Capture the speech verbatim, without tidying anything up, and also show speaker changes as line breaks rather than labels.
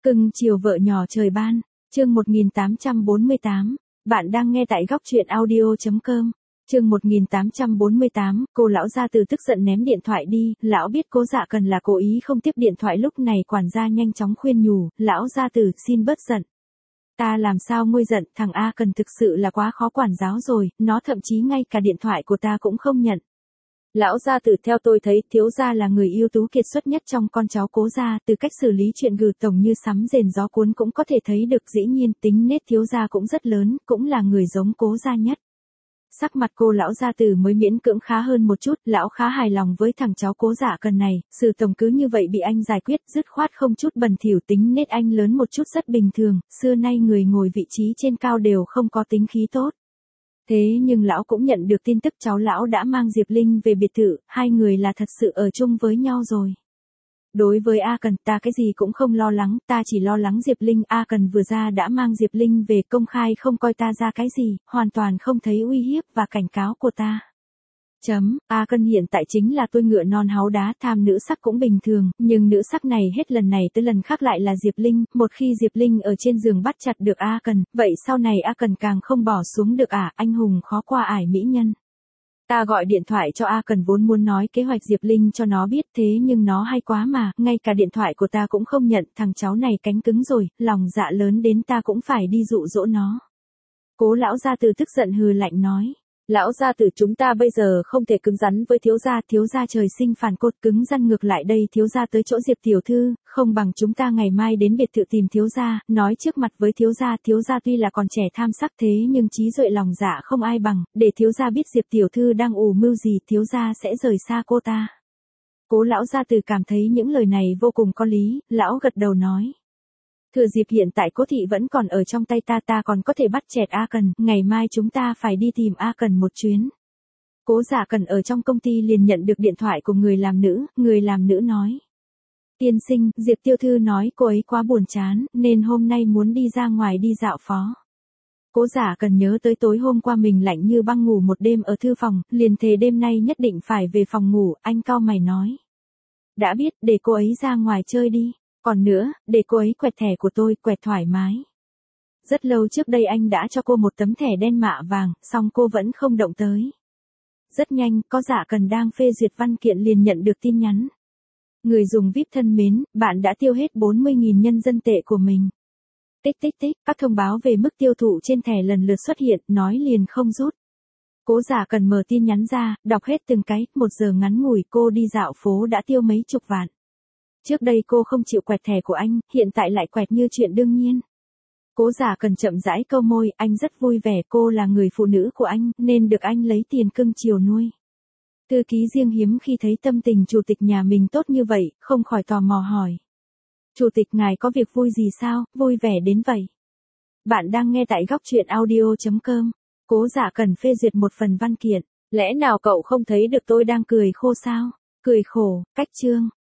Cưng chiều vợ nhỏ trời ban, chương một nghìn tám trăm bốn mươi tám, bạn đang nghe tại góc truyện audio.com. Chương một nghìn tám trăm bốn mươi tám, cô lão gia từ tức giận ném điện thoại đi, lão biết Cố Dạ Cần là cố ý không tiếp điện thoại. Lúc này quản gia nhanh chóng khuyên nhủ, lão gia từ, xin bớt giận. Ta làm sao nguôi giận, thằng A Cần thực sự là quá khó quản giáo rồi, nó thậm chí ngay cả điện thoại của ta cũng không nhận. Lão gia tử, theo tôi thấy, thiếu gia là người ưu tú kiệt xuất nhất trong con cháu Cố gia, từ cách xử lý chuyện gừ tổng như sấm rền gió cuốn cũng có thể thấy được. Dĩ nhiên tính nết thiếu gia cũng rất lớn, cũng là người giống Cố gia nhất. Sắc mặt cô lão gia tử mới miễn cưỡng khá hơn một chút, lão khá hài lòng với thằng cháu Cố Dạ Cần này, sự tổng cứ như vậy bị anh giải quyết, dứt khoát không chút bẩn thỉu. Tính nết anh lớn một chút rất bình thường, xưa nay người ngồi vị trí trên cao đều không có tính khí tốt. Thế nhưng lão cũng nhận được tin tức cháu lão đã mang Diệp Linh về biệt thự, hai người là thật sự ở chung với nhau rồi. Đối với A Cần, ta cái gì cũng không lo lắng, ta chỉ lo lắng Diệp Linh. A Cần vừa ra đã mang Diệp Linh về, công khai không coi ta ra cái gì, hoàn toàn không thấy uy hiếp và cảnh cáo của ta. Chấm, A Cần hiện tại chính là tôi ngựa non háu đá, tham nữ sắc cũng bình thường, nhưng nữ sắc này hết lần này tới lần khác lại là Diệp Linh. Một khi Diệp Linh ở trên giường bắt chặt được A Cần, vậy sau này A Cần càng không bỏ xuống được à, anh hùng khó qua ải mỹ nhân. Ta gọi điện thoại cho A Cần vốn muốn nói kế hoạch Diệp Linh cho nó biết, thế nhưng nó hay quá mà, ngay cả điện thoại của ta cũng không nhận. Thằng cháu này cánh cứng rồi, lòng dạ lớn đến ta cũng phải đi dụ dỗ nó. Cố lão gia từ tức giận hừ lạnh nói. Lão gia tử, chúng ta bây giờ không thể cứng rắn với thiếu gia, thiếu gia trời sinh phản cốt, cứng rắn ngược lại đây thiếu gia tới chỗ Diệp tiểu thư, không bằng chúng ta ngày mai đến biệt thự tìm thiếu gia, nói trước mặt với thiếu gia. Thiếu gia tuy là còn trẻ tham sắc, thế nhưng trí tuệ lòng dạ không ai bằng, để thiếu gia biết Diệp tiểu thư đang ủ mưu gì, thiếu gia sẽ rời xa cô ta. Cố lão gia tử cảm thấy những lời này vô cùng có lý, lão gật đầu nói. Thừa dịp hiện tại Cố thị vẫn còn ở trong tay ta, ta còn có thể bắt chẹt A Cần, ngày mai chúng ta phải đi tìm A Cần một chuyến. Cố Dạ Cần ở trong công ty liền nhận được điện thoại của người làm nữ, người làm nữ nói. Tiên sinh, Diệp tiểu thư nói cô ấy quá buồn chán, nên hôm nay muốn đi ra ngoài đi dạo phố. Cố Dạ Cần nhớ tới tối hôm qua mình lạnh như băng ngủ một đêm ở thư phòng, liền thề đêm nay nhất định phải về phòng ngủ. Anh cau mày nói. Đã biết, để cô ấy ra ngoài chơi đi. Còn nữa, để cô ấy quẹt thẻ của tôi, quẹt thoải mái. Rất lâu trước đây anh đã cho cô một tấm thẻ đen mạ vàng, song cô vẫn không động tới. Rất nhanh, có Dạ Cần đang phê duyệt văn kiện liền nhận được tin nhắn. Người dùng víp thân mến, bạn đã tiêu hết bốn mươi nghìn nhân dân tệ của mình. Tích tích tích, các thông báo về mức tiêu thụ trên thẻ lần lượt xuất hiện, nói liền không rút. Cố Dạ Cần mở tin nhắn ra, đọc hết từng cái, một giờ ngắn ngủi cô đi dạo phố đã tiêu mấy chục vạn. Trước đây cô không chịu quẹt thẻ của anh, hiện tại lại quẹt như chuyện đương nhiên. Cố Dạ Cần chậm rãi câu môi, anh rất vui vẻ, cô là người phụ nữ của anh, nên được anh lấy tiền cưng chiều nuôi. Thư ký riêng hiếm khi thấy tâm tình chủ tịch nhà mình tốt như vậy, không khỏi tò mò hỏi. Chủ tịch ngài có việc vui gì sao, vui vẻ đến vậy? Bạn đang nghe tại góc truyện audio.com. Cố Dạ Cần phê duyệt một phần văn kiện. Lẽ nào cậu không thấy được tôi đang cười khô sao? Cười khổ, cách chương.